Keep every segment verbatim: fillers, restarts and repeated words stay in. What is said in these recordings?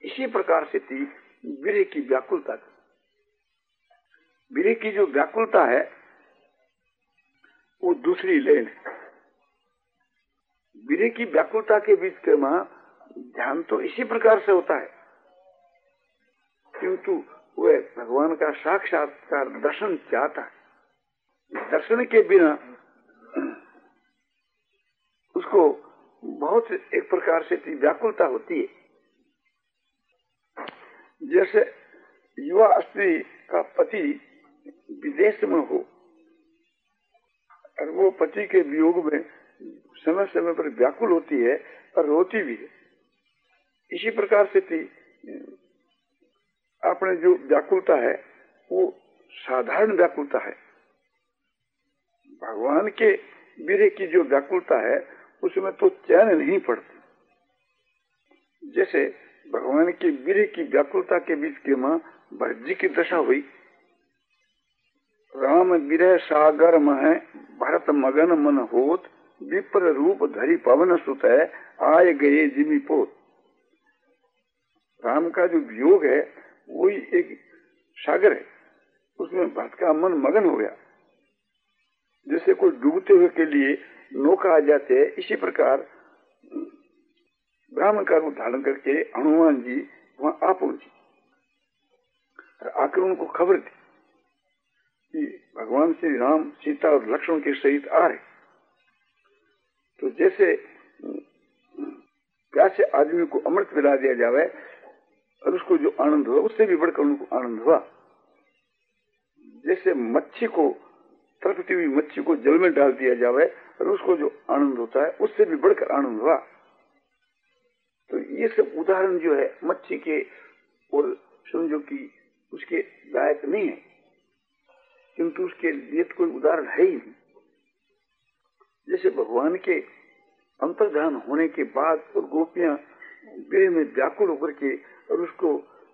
इसी प्रकार से थी विरह की व्याकुलता। विरह की जो व्याकुलता है वो दूसरी लेन है। विरह की व्याकुलता के बीच के मां ध्यान तो इसी प्रकार से होता है, किंतु वह भगवान का साक्षात्कार दर्शन चाहता है। दर्शन के बिना उसको बहुत एक प्रकार से व्याकुलता होती है। जैसे युवा स्त्री का पति विदेश में हो और वो पति के वियोग में समय समय पर व्याकुल होती है और रोती भी है। इसी प्रकार से थी आपने जो व्याकुलता है वो साधारण व्याकुलता है। भगवान के विरह की जो व्याकुलता है उसमें तो चैन नहीं पड़ती। जैसे भगवान के विरह की व्याकुलता के बीच के मां भरत जी की दशा हुई। राम विरह सागर मह भरत मगन मन होत, विप्र रूप धरी पवन सुत है आए गए जिमी पोत। राम का जो वियोग है वही एक सागर है, उसमें भरत का मन मगन हो गया। जैसे कोई डूबते हुए के लिए नौका आ जाते है, इसी प्रकार ब्राह्मण का रूप धारण करके हनुमान जी वहां आ पहुंचे और आकर उनको खबर दी कि भगवान श्री राम सीता और लक्ष्मण के सहित आ रहे। तो जैसे प्यासे आदमी को अमृत पिला दिया जावे और उसको जो आनंद हुआ उससे भी बढ़कर उनको आनंद हुआ। जैसे मच्छी को तड़पती हुई मच्छी को जल में डाल दिया जावे और उसको जो आनंद होता है उससे भी बढ़कर आनंद हुआ। तो ये सब उदाहरण जो है मच्छी के और समझो कि उसके लायक नहीं है, किंतु उसके लिए तो कोई उदाहरण है ही नहीं। जैसे भगवान के अंतर्ध्यान होने के बाद और गोपियां विरह में व्याकुल होकर के और उसको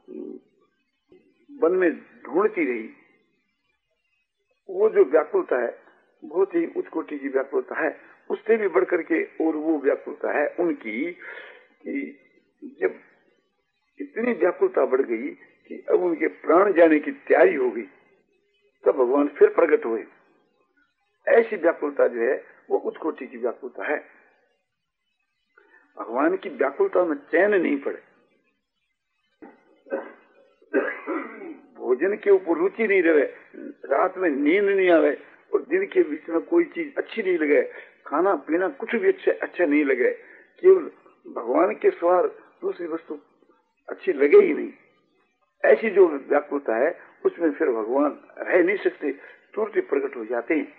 वन में ढूंढती रही, वो जो व्याकुलता है बहुत ही उच्च कोटि की व्याकुलता है। उससे भी बढ़कर के और वो व्याकुलता है उनकी कि जब इतनी व्याकुलता बढ़ गई कि अब उनके प्राण जाने की तैयारी हो गई, तब भगवान फिर प्रकट हुए। ऐसी व्याकुलता जो है वो उच्च कोटि की व्याकुलता है। भगवान की व्याकुलता में चैन नहीं पड़े, भोजन के ऊपर रुचि नहीं रहे, रात में नींद नहीं आवे और दिन के बीच में कोई चीज अच्छी नहीं लगे, खाना पीना कुछ भी अच्छे अच्छा नहीं लगे, केवल भगवान के सवार दूसरी वस्तु अच्छी लगे ही नहीं। ऐसी जो व्याकुलता है उसमें फिर भगवान रह नहीं सकते, तुरंत ही प्रकट हो जाते हैं।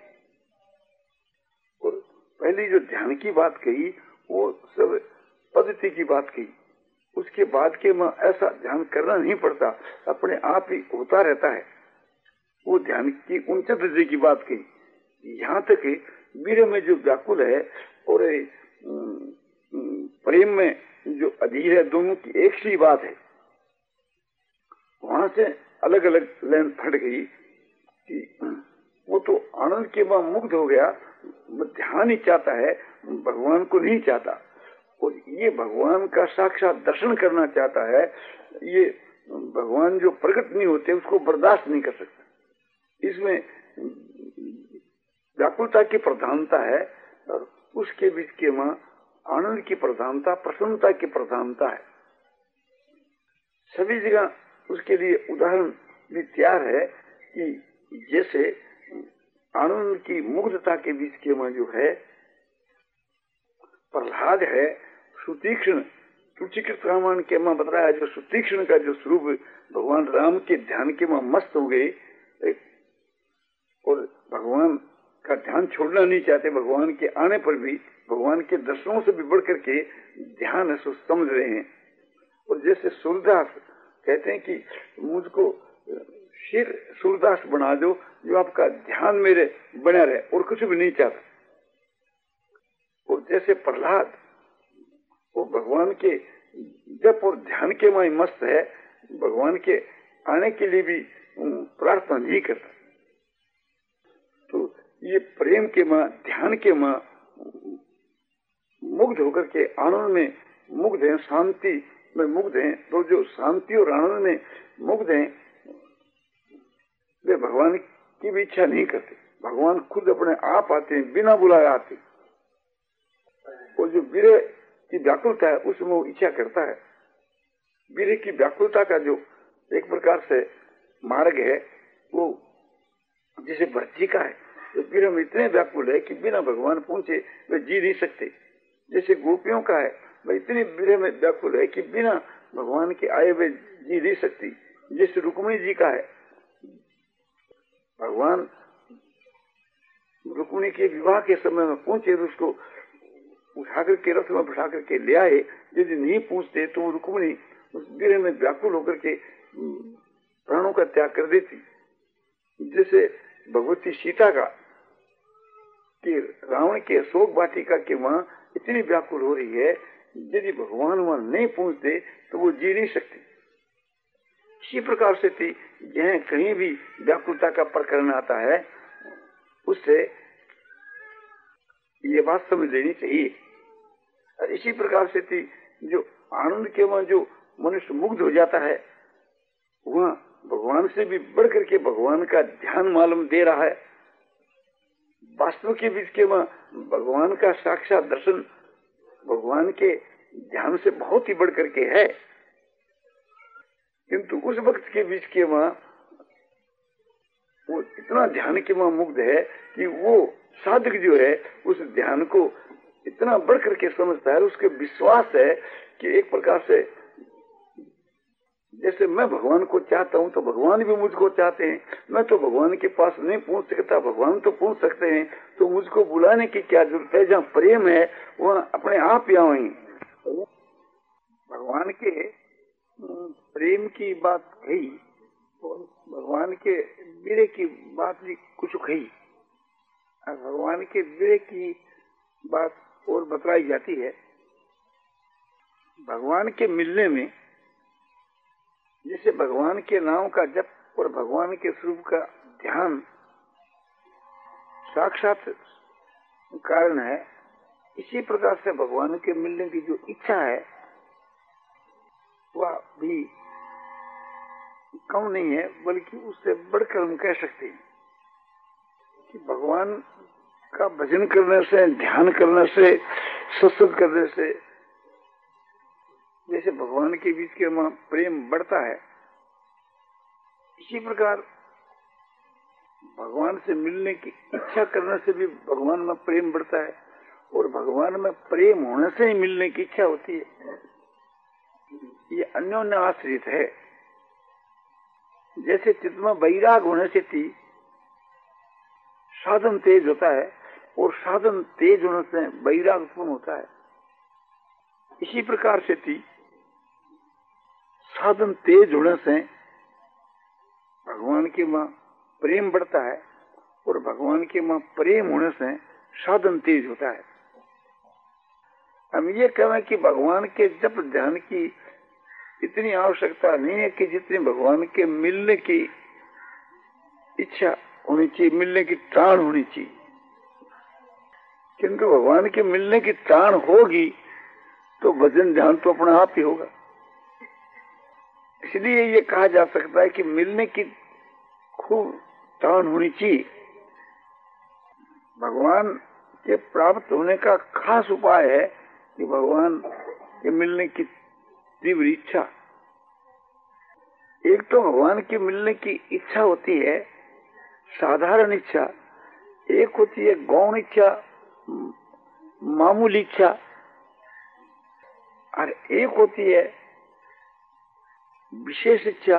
और पहली जो ध्यान की बात कही वो सब पद्धति की बात कही, उसके बाद के में ऐसा ध्यान करना नहीं पड़ता, अपने आप ही होता रहता है। वो ध्यान की उनचत दर्जे की बात कही। यहाँ तक विरह में जो व्याकुल है और प्रेम में जो अधीर है, दोनों की एक सी बात है। वहां से अलग अलग लाइन फट गई कि वो तो आनंद के बाद मुग्ध हो गया, ध्यान ही चाहता है, भगवान को नहीं चाहता। और ये भगवान का साक्षात दर्शन करना चाहता है, ये भगवान जो प्रकट नहीं होते उसको बर्दाश्त नहीं कर सकता। इसमें व्याकुलता की प्रधानता है और उसके बीच के मां आनंद की प्रधानता, प्रसन्नता की प्रधानता है। सभी जगह उसके लिए उदाहरण भी तैयार है कि जैसे आनंद की मुग्धता के बीच के मां जो है प्रहलाद है, सुतीक्ष्ण तुचिकृत रामायण के मां बताया जो सुतीक्ष्ण का जो स्वरूप भगवान राम के ध्यान के मां मस्त हो गए और भगवान का ध्यान छोड़ना नहीं चाहते। भगवान के आने पर भी भगवान के दर्शनों से भी बढ़ करके ध्यान है सो समझ रहे हैं। और जैसे सूरदास कहते हैं कि मुझको सिर सूरदास बना दो, जो आपका ध्यान मेरे बना रहे और कुछ भी नहीं चाहता। और जैसे प्रहलाद वो भगवान के जप और ध्यान के मां मस्त है, भगवान के आने के लिए भी प्रार्थना नहीं करता। तो ये प्रेम के मां, ध्यान के मां मुग्ध होकर के आनंद में मुग्ध है, शांति में मुग्ध हैं, तो जो शांति और आनंद में मुग्ध हैं वे भगवान की भी इच्छा नहीं करते। भगवान खुद अपने आप आते हैं, बिना बुलाए आते। और जो विरह की व्याकुलता है उसमें वो इच्छा करता है। विरह की व्याकुलता का जो एक प्रकार से मार्ग है वो जैसे भरत जी का है, तो विरह में इतने व्याकुल है कि बिना भगवान पहुंचे वे जी नहीं सकते। जैसे गोपियों का है, वह इतनी विरह में व्याकुल है कि बिना भगवान के आए वे जी नहीं सकती। जैसे रुक्मिणी जी का है, भगवान रुक्मिणी के विवाह के समय में पहुंचे, उसको उठाकर के रथ में बैठा करके ले आए। यदि नहीं पूछते तो वो रुक्मिणी उस विरह में व्याकुल होकर के प्राणों का त्याग कर देती। जैसे भगवती सीता का कि रावण के अशोक वाटिका के वहां इतनी व्याकुल हो रही है, यदि भगवान वहां नहीं पहुंचते तो वो जी नहीं सकती। इसी प्रकार से थी यह कहीं भी व्याकुलता का प्रकरण आता है, उससे ये बात समझ लेनी चाहिए। इसी प्रकार से थी जो आनंद के वहां जो मनुष्य मुग्ध हो जाता है, वहां भगवान से भी बढ़कर के भगवान का ध्यान मालूम दे रहा है। वास्तव के बीच के वहां भगवान का साक्षात दर्शन भगवान के ध्यान से बहुत ही बढ़ करके है, किंतु उस वक्त के बीच के वहां वो इतना ध्यान के वहां मुग्ध है कि वो साधक जो है उस ध्यान को इतना बढ़ करके समझता है, उसके विश्वास है कि एक प्रकार से जैसे मैं भगवान को चाहता हूं तो भगवान भी मुझको चाहते हैं। मैं तो भगवान के पास नहीं पहुंच सकता, भगवान तो पहुंच सकते हैं, तो मुझको बुलाने की क्या जरूरत है। जहाँ प्रेम है वहाँ अपने आप ही आए। भगवान के प्रेम की बात कही, भगवान के विरह की बात भी कुछ कही, भगवान के विरह की बात और बतलाई जाती है। भगवान के मिलने में जैसे भगवान के नाम का जप और भगवान के स्वरूप का ध्यान साक्षात कारण है, इसी प्रकार से भगवान के मिलने की जो इच्छा है वह भी कम नहीं है, बल्कि उससे बढ़कर हम कह सकते हैं कि भगवान का भजन करने से, ध्यान करने से, सत्संग करने से जैसे भगवान के बीच के वहां प्रेम बढ़ता है, इसी प्रकार भगवान से मिलने की इच्छा करने से भी भगवान में प्रेम बढ़ता है, और भगवान में प्रेम होने से ही मिलने की इच्छा होती है। ये अन्योन्य आश्रित है। जैसे चित्त में वैराग होने से थी साधन तेज होता है, और साधन तेज होने से वैराग उत्पन्न होता है। इसी प्रकार से थी साधन तेज होने से भगवान के वहां प्रेम बढ़ता है, और भगवान के वहां प्रेम होने से साधन तेज होता है। हम ये कहें कि भगवान के जप ध्यान की इतनी आवश्यकता नहीं है कि जितनी भगवान के मिलने की इच्छा होनी चाहिए, मिलने की ताण होनी चाहिए। किंतु भगवान के मिलने की ताण होगी तो भजन ध्यान तो अपना आप ही होगा। इसलिए ये कहा जा सकता है कि मिलने की खूब तान होनी चाहिए। भगवान के प्राप्त होने का खास उपाय है कि भगवान के मिलने की तीव्र इच्छा। एक तो भगवान के मिलने की इच्छा होती है साधारण इच्छा, एक होती है गौण इच्छा, मामूली इच्छा, और एक होती है विशेष इच्छा।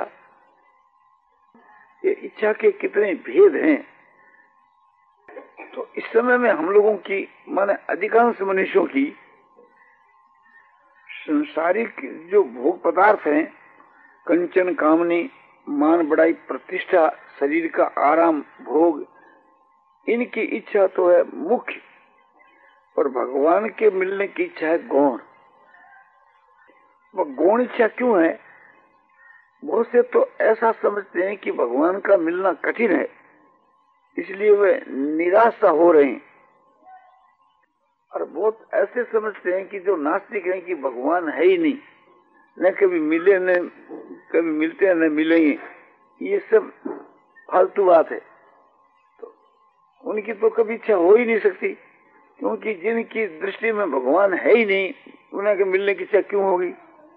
ये इच्छा के कितने भेद हैं। तो इस समय में हम लोगों की माने अधिकांश मनुष्यों की संसारिक जो भोग पदार्थ हैं, कंचन कामनी, मान बढ़ाई, प्रतिष्ठा, शरीर का आराम, भोग, इनकी इच्छा तो है मुख्य, और भगवान के मिलने की इच्छा है गौण। वह गौण इच्छा क्यों है? बहुत से तो ऐसा समझते हैं कि भगवान का मिलना कठिन है, इसलिए वे निराशा हो रहे हैं। और बहुत ऐसे समझते हैं कि जो नास्तिक हैं कि भगवान है ही नहीं, न कभी मिले न कभी मिलते हैं न मिलेंगे, ये सब फालतू बात है। तो उनकी तो कभी इच्छा हो ही नहीं सकती, क्योंकि जिनकी दृष्टि में भगवान है ही नहीं, उनके मिलने की इच्छा क्यों होगी।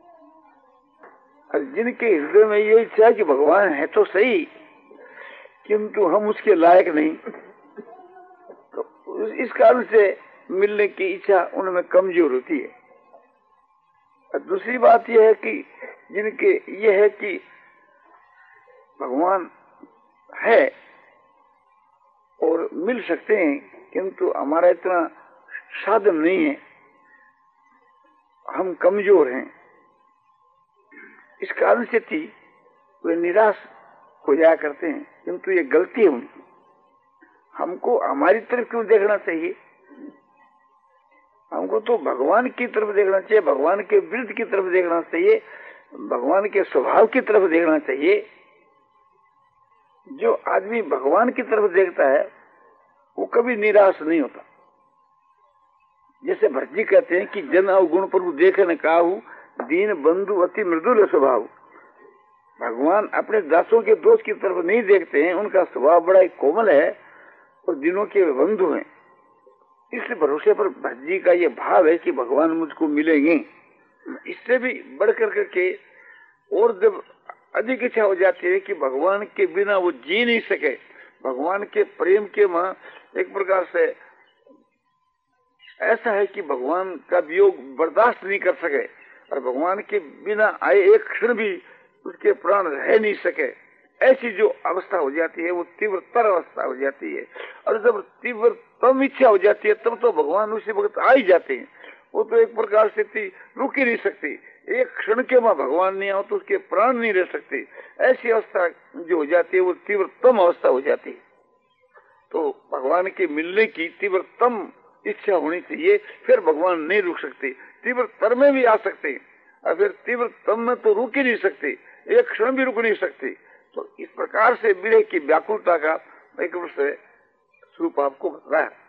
और जिनके हृदय में ये इच्छा है कि भगवान है तो सही, किंतु हम उसके लायक नहीं, तो इस कारण से मिलने की इच्छा उनमें कमजोर होती है। और दूसरी बात यह है कि जिनके ये है कि भगवान है और मिल सकते हैं, किंतु हमारा इतना साधन नहीं है, हम कमजोर हैं, इस कारण से थी वे निराश हो जाया करते हैं। किंतु ये गलती है उनकी। हमको हमारी तरफ क्यों देखना चाहिए? हमको तो भगवान की तरफ देखना चाहिए, भगवान के विरुद्ध की तरफ देखना चाहिए, भगवान के स्वभाव की तरफ देखना चाहिए। जो आदमी भगवान की तरफ देखता है वो कभी निराश नहीं होता। जैसे भट्ट जी कहते हैं कि जन अवगुण प्रभु देखे न काहू, दीन बंधु अति मृदुल स्वभाव। भगवान अपने दासों के दोष की तरफ नहीं देखते हैं, उनका स्वभाव बड़ा ही कोमल है और दिनों के बंधु हैं। इस भरोसे पर भट्ट जी का ये भाव है कि भगवान मुझको मिलेंगे। इससे भी बढ़कर करके और जब अधिक इच्छा हो जाती है कि भगवान के बिना वो जी नहीं सके, भगवान के प्रेम के मां एक प्रकार से ऐसा है कि भगवान का वियोग बर्दाश्त नहीं कर सके और भगवान के बिना आए एक क्षण भी उसके प्राण रह नहीं सके, ऐसी जो अवस्था हो जाती है वो तीव्रतर अवस्था हो जाती है। और जब तीव्रतम इच्छा हो जाती है तब तो भगवान उसी वक्त आ ही जाते हैं। वो तो एक प्रकार से रुक ही नहीं सकती, एक क्षण के बाद भगवान नहीं आओ तो उसके प्राण नहीं रह सकते। ऐसी अवस्था जो हो जाती है वो तीव्रतम अवस्था हो जाती है। तो भगवान के मिलने की तीव्रतम इच्छा होनी चाहिए, फिर भगवान नहीं रुक सकते। तीव्रतर में भी आ सकते हैं और फिर तीव्रतम में तो रुक ही नहीं सकते, एक क्षण भी रुक नहीं सकते। तो इस प्रकार से विरह की व्याकुलता का एक स्वरूप आपको बता है।